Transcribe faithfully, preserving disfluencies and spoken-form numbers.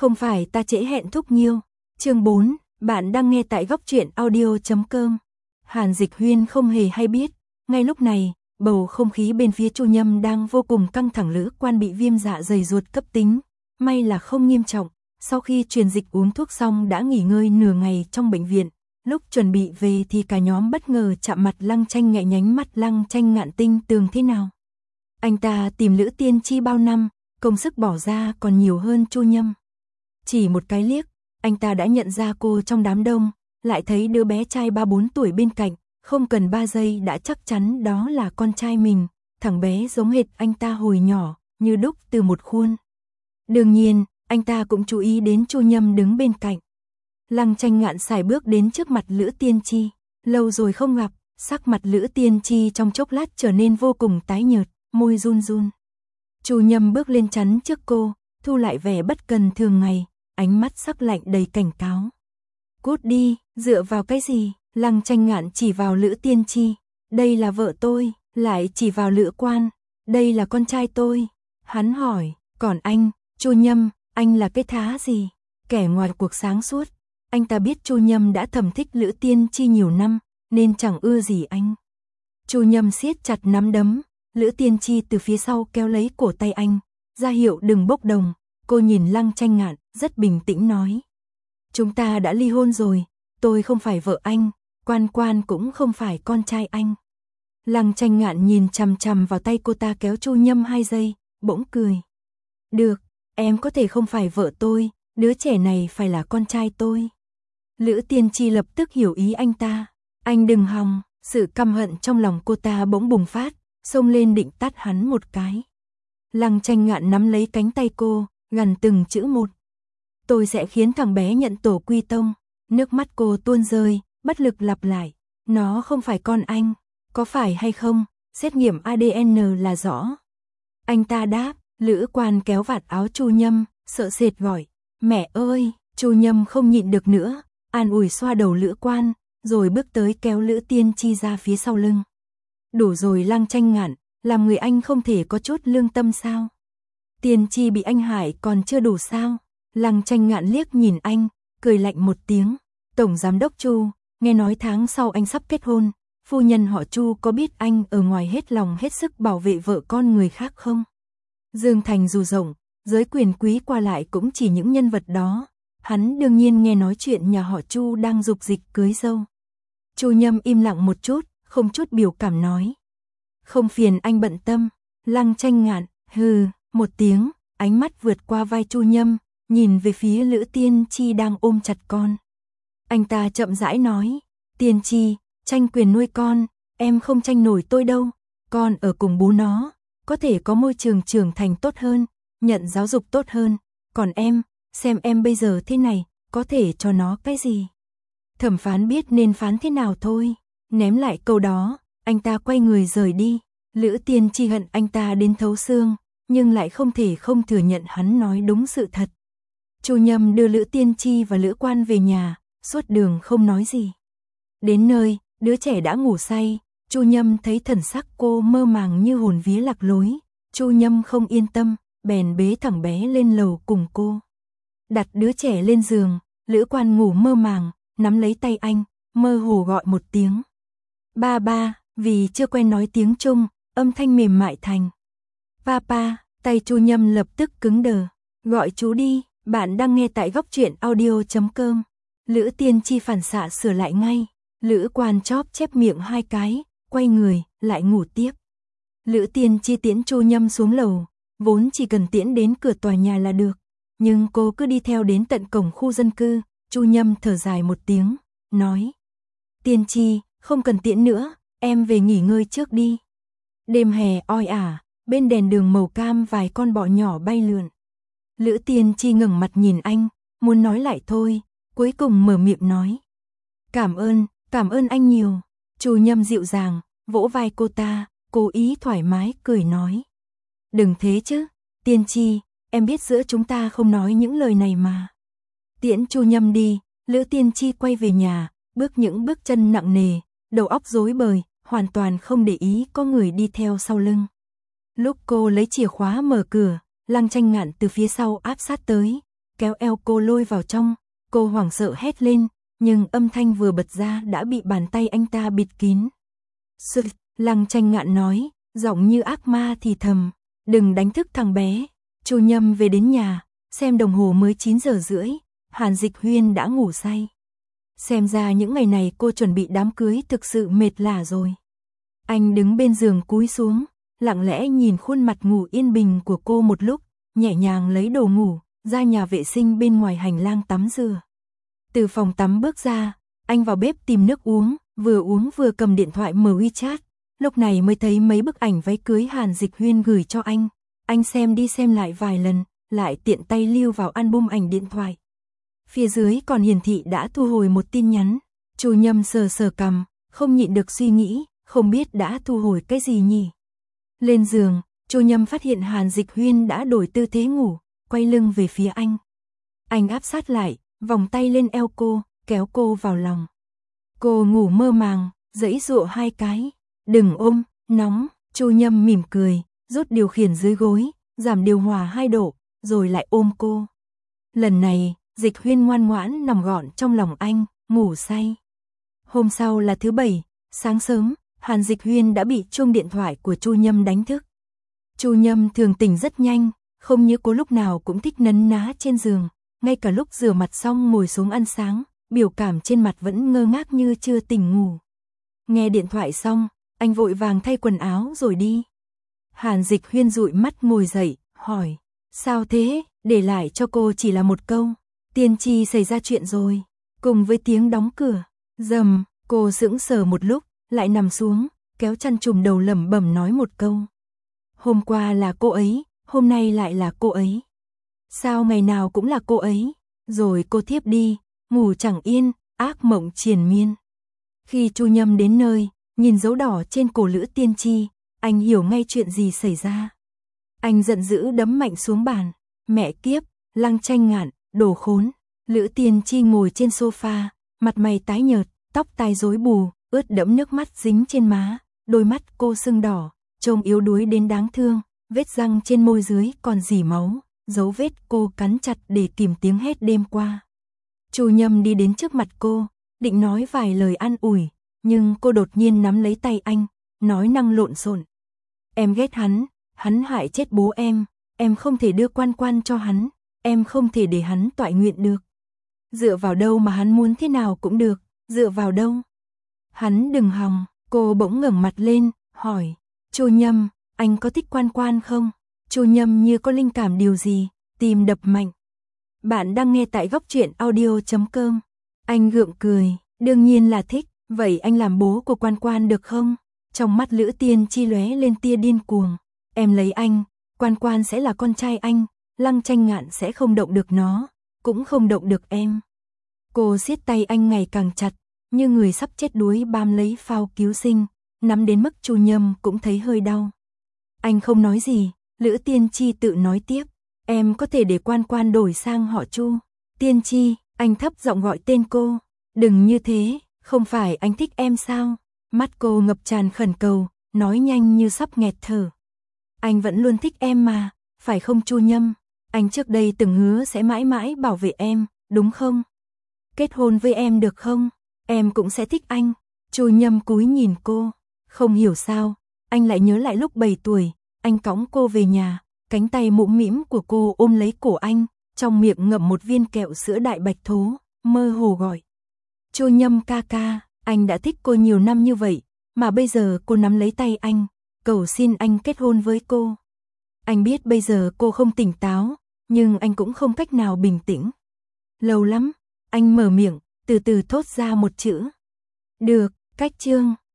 Không phải ta trễ hẹn thúc nghiêu. Chương bốn, bạn đang nghe tại góc truyện audio chấm com. Hàn Dịch Huyên không hề hay biết, ngay lúc này, bầu không khí bên phía Chu Nhâm đang vô cùng căng thẳng. Lữ Quan bị viêm dạ dày ruột cấp tính, may là không nghiêm trọng, sau khi truyền dịch uống thuốc xong đã nghỉ ngơi nửa ngày trong bệnh viện. Lúc chuẩn bị về thì cả nhóm bất ngờ chạm mặt. Lăng Tranh nhẹ nhánh mắt. Lăng Tranh Ngạn Tinh Tường thế nào? Anh ta tìm Lữ Tiên Chi bao năm, công sức bỏ ra còn nhiều hơn Chu Nhâm. Chỉ một cái liếc, anh ta đã nhận ra cô trong đám đông, lại thấy đứa bé trai ba bốn tuổi bên cạnh, không cần ba giây đã chắc chắn đó là con trai mình. Thằng bé giống hệt anh ta hồi nhỏ, như đúc từ một khuôn. Đương nhiên, anh ta cũng chú ý đến Chu Nhâm đứng bên cạnh. Lăng Tranh Ngạn sải bước đến trước mặt Lữ Tiên Chi, lâu rồi không gặp, sắc mặt Lữ Tiên Chi trong chốc lát trở nên vô cùng tái nhợt, môi run run. Chu Nhâm bước lên chắn trước cô, thu lại vẻ bất cần thường ngày, ánh mắt sắc lạnh đầy cảnh cáo. Cút đi, dựa vào cái gì? Lăng Tranh Ngạn chỉ vào Lữ Tiên Chi, đây là vợ tôi, lại chỉ vào Lữ Quan, đây là con trai tôi. Hắn hỏi, còn anh, Chu Nhâm, anh là cái thá gì? Kẻ ngoài cuộc sáng suốt, anh ta biết Chu Nhâm đã thầm thích Lữ Tiên Chi nhiều năm, nên chẳng ưa gì anh. Chu Nhâm siết chặt nắm đấm, Lữ Tiên Chi từ phía sau kéo lấy cổ tay anh, ra hiệu đừng bốc đồng. Cô nhìn Lăng Tranh Ngạn, rất bình tĩnh nói. Chúng ta đã ly hôn rồi, tôi không phải vợ anh, Quan Quan cũng không phải con trai anh. Lăng Tranh Ngạn nhìn chằm chằm vào tay cô ta kéo Chu Nhâm hai giây, bỗng cười. Được, em có thể không phải vợ tôi, đứa trẻ này phải là con trai tôi. Lữ Tiên Chi lập tức hiểu ý anh ta. Anh đừng hòng, sự căm hận trong lòng cô ta bỗng bùng phát, xông lên định tát hắn một cái. Lăng Tranh Ngạn nắm lấy cánh tay cô, gằn từng chữ một. Tôi sẽ khiến thằng bé nhận tổ quy tông. Nước mắt cô tuôn rơi, bất lực lặp lại. Nó không phải con anh, có phải hay không, xét nghiệm a đê en là rõ. Anh ta đáp. Lữ Quan kéo vạt áo Chu Nhâm, sợ sệt gọi. Mẹ ơi! Chu Nhâm không nhịn được nữa, an ủi xoa đầu Lữ Quan, rồi bước tới kéo Lữ Tiên Chi ra phía sau lưng. Đủ rồi Lăng Tranh Ngạn, làm người anh không thể có chút lương tâm sao? Tiên Chi bị anh hại còn chưa đủ sao? Lăng Tranh Ngạn liếc nhìn anh, cười lạnh một tiếng. Tổng giám đốc Chu, nghe nói tháng sau anh sắp kết hôn, phu nhân họ Chu có biết anh ở ngoài hết lòng hết sức bảo vệ vợ con người khác không? Dương Thành dù rộng, giới quyền quý qua lại cũng chỉ những nhân vật đó. Hắn đương nhiên nghe nói chuyện nhà họ Chu đang dục dịch cưới dâu. Chu Nhâm im lặng một chút, không chút biểu cảm nói. Không phiền anh bận tâm. Lăng Tranh Ngạn, hừ, một tiếng, ánh mắt vượt qua vai Chu Nhâm, nhìn về phía Lữ Tiên Chi đang ôm chặt con. Anh ta chậm rãi nói, Tiên Chi, tranh quyền nuôi con, em không tranh nổi tôi đâu. Con ở cùng bố nó, có thể có môi trường trưởng thành tốt hơn, nhận giáo dục tốt hơn. Còn em, xem em bây giờ thế này, có thể cho nó cái gì? Thẩm phán biết nên phán thế nào thôi. Ném lại câu đó, anh ta quay người rời đi. Lữ Tiên Chi hận anh ta đến thấu xương, nhưng lại không thể không thừa nhận hắn nói đúng sự thật. Chu Nhâm đưa Lữ Tiên Chi và Lữ Quan về nhà, suốt đường không nói gì. Đến nơi, đứa trẻ đã ngủ say, Chu Nhâm thấy thần sắc cô mơ màng như hồn vía lạc lối. Chu Nhâm không yên tâm, bèn bế thằng bé lên lầu cùng cô. Đặt đứa trẻ lên giường, Lữ Quan ngủ mơ màng, nắm lấy tay anh, mơ hồ gọi một tiếng. Ba ba, vì chưa quen nói tiếng Trung, âm thanh mềm mại thành. Papa, tay Chu Nhâm lập tức cứng đờ. Gọi chú đi, bạn đang nghe tại góc truyện audio chấm com. Lữ Tiên Chi phản xạ sửa lại ngay. Lữ Quan chóp chép miệng hai cái, quay người, lại ngủ tiếp. Lữ Tiên Chi tiễn Chu Nhâm xuống lầu, vốn chỉ cần tiễn đến cửa tòa nhà là được. Nhưng cô cứ đi theo đến tận cổng khu dân cư. Chu Nhâm thở dài một tiếng, nói. Tiên Chi, không cần tiễn nữa, em về nghỉ ngơi trước đi. Đêm hè oi ả, bên đèn đường màu cam vài con bọ nhỏ bay lượn. Lữ Tiên Chi ngẩng mặt nhìn anh, muốn nói lại thôi, cuối cùng mở miệng nói. Cảm ơn, cảm ơn anh nhiều. Chu Nhâm dịu dàng, vỗ vai cô ta, cố ý thoải mái cười nói. Đừng thế chứ, Tiên Chi, em biết giữa chúng ta không nói những lời này mà. Tiễn Chu Nhâm đi, Lữ Tiên Chi quay về nhà, bước những bước chân nặng nề, đầu óc rối bời, hoàn toàn không để ý có người đi theo sau lưng. Lúc cô lấy chìa khóa mở cửa, Lăng Tranh Ngạn từ phía sau áp sát tới, kéo eo cô lôi vào trong, cô hoảng sợ hét lên, nhưng âm thanh vừa bật ra đã bị bàn tay anh ta bịt kín. Sự, Lăng Tranh Ngạn nói, giọng như ác ma thì thầm, đừng đánh thức thằng bé. Chu Nhâm về đến nhà, xem đồng hồ mới chín giờ rưỡi, Hàn Dịch Huyên đã ngủ say. Xem ra những ngày này cô chuẩn bị đám cưới thực sự mệt lả rồi. Anh đứng bên giường cúi xuống, lặng lẽ nhìn khuôn mặt ngủ yên bình của cô một lúc, nhẹ nhàng lấy đồ ngủ, ra nhà vệ sinh bên ngoài hành lang tắm rửa. Từ phòng tắm bước ra, anh vào bếp tìm nước uống, vừa uống vừa cầm điện thoại mở WeChat, lúc này mới thấy mấy bức ảnh váy cưới Hàn Dịch Huyên gửi cho anh. Anh xem đi xem lại vài lần, lại tiện tay lưu vào album ảnh điện thoại. Phía dưới còn hiển thị đã thu hồi một tin nhắn. Chu Nhâm sờ sờ cằm, không nhịn được suy nghĩ, không biết đã thu hồi cái gì nhỉ. Lên giường, Chu Nhâm phát hiện Hàn Dịch Huyên đã đổi tư thế ngủ, quay lưng về phía anh. Anh áp sát lại, vòng tay lên eo cô, kéo cô vào lòng. Cô ngủ mơ màng, giãy giụa hai cái. Đừng ôm, nóng. Chu Nhâm mỉm cười, rút điều khiển dưới gối, giảm điều hòa hai độ, rồi lại ôm cô. Lần này, Dịch Huyên ngoan ngoãn nằm gọn trong lòng anh, ngủ say. Hôm sau là thứ bảy, sáng sớm, Hàn Dịch Huyên đã bị chuông điện thoại của Chu Nhâm đánh thức. Chu Nhâm thường tỉnh rất nhanh, không như cô lúc nào cũng thích nấn ná trên giường, ngay cả lúc rửa mặt xong ngồi xuống ăn sáng, biểu cảm trên mặt vẫn ngơ ngác như chưa tỉnh ngủ. Nghe điện thoại xong, anh vội vàng thay quần áo rồi đi. Hàn Dịch Huyên dụi mắt ngồi dậy, hỏi, sao thế, để lại cho cô chỉ là một câu, tiên tri xảy ra chuyện rồi, cùng với tiếng đóng cửa, rầm, cô sững sờ một lúc, lại nằm xuống, kéo chăn trùm đầu lẩm bẩm nói một câu. Hôm qua là cô ấy, hôm nay lại là cô ấy. Sao ngày nào cũng là cô ấy, rồi cô thiếp đi, ngủ chẳng yên, ác mộng triền miên. Khi Chu Nhâm đến nơi, nhìn dấu đỏ trên cổ Lữ Tiên Chi, anh hiểu ngay chuyện gì xảy ra. Anh giận dữ đấm mạnh xuống bàn, mẹ kiếp, Lăng Tranh Ngạn, đồ khốn. Lữ Tiên Chi ngồi trên sofa, mặt mày tái nhợt, tóc tai rối bù, ướt đẫm nước mắt dính trên má, đôi mắt cô sưng đỏ, trông yếu đuối đến đáng thương, vết răng trên môi dưới còn rỉ máu, dấu vết cô cắn chặt để kìm tiếng hét đêm qua. Chu Nhâm đi đến trước mặt cô, định nói vài lời an ủi, nhưng cô đột nhiên nắm lấy tay anh, nói năng lộn xộn. Em ghét hắn, hắn hại chết bố em, em không thể đưa Quan Quan cho hắn, em không thể để hắn toại nguyện được. Dựa vào đâu mà hắn muốn thế nào cũng được, dựa vào đâu? Hắn đừng hòng. Cô bỗng ngẩng mặt lên, hỏi, Chu Nhâm, anh có thích Quan Quan không? Chu Nhâm như có linh cảm điều gì, tim đập mạnh. Bạn đang nghe tại góc truyện audio chấm com. Anh gượng cười, đương nhiên là thích, vậy anh làm bố của Quan Quan được không? Trong mắt Lữ Tiên Chi lóe lên tia điên cuồng. Em lấy anh, Quan Quan sẽ là con trai anh, Lăng Tranh Ngạn sẽ không động được nó, cũng không động được em. Cô siết tay anh ngày càng chặt, như người sắp chết đuối bám lấy phao cứu sinh, nắm đến mức Chu Nhâm cũng thấy hơi đau. Anh không nói gì, Lữ Tiên Chi tự nói tiếp, em có thể để Quan Quan đổi sang họ Chu. Tiên Chi, anh thấp giọng gọi tên cô, đừng như thế, không phải anh thích em sao? Mắt cô ngập tràn khẩn cầu, nói nhanh như sắp nghẹt thở. Anh vẫn luôn thích em mà, phải không Chu Nhâm? Anh trước đây từng hứa sẽ mãi mãi bảo vệ em, đúng không? Kết hôn với em được không? Em cũng sẽ thích anh. Chu Nhâm cúi nhìn cô, không hiểu sao, anh lại nhớ lại lúc bảy tuổi, anh cõng cô về nhà, cánh tay mũm mĩm của cô ôm lấy cổ anh, trong miệng ngậm một viên kẹo sữa đại bạch thố, mơ hồ gọi. Chu Nhâm ca ca, anh đã thích cô nhiều năm như vậy, mà bây giờ cô nắm lấy tay anh, cầu xin anh kết hôn với cô. Anh biết bây giờ cô không tỉnh táo, nhưng anh cũng không cách nào bình tĩnh. Lâu lắm, anh mở miệng, từ từ thốt ra một chữ. Được, cách chương.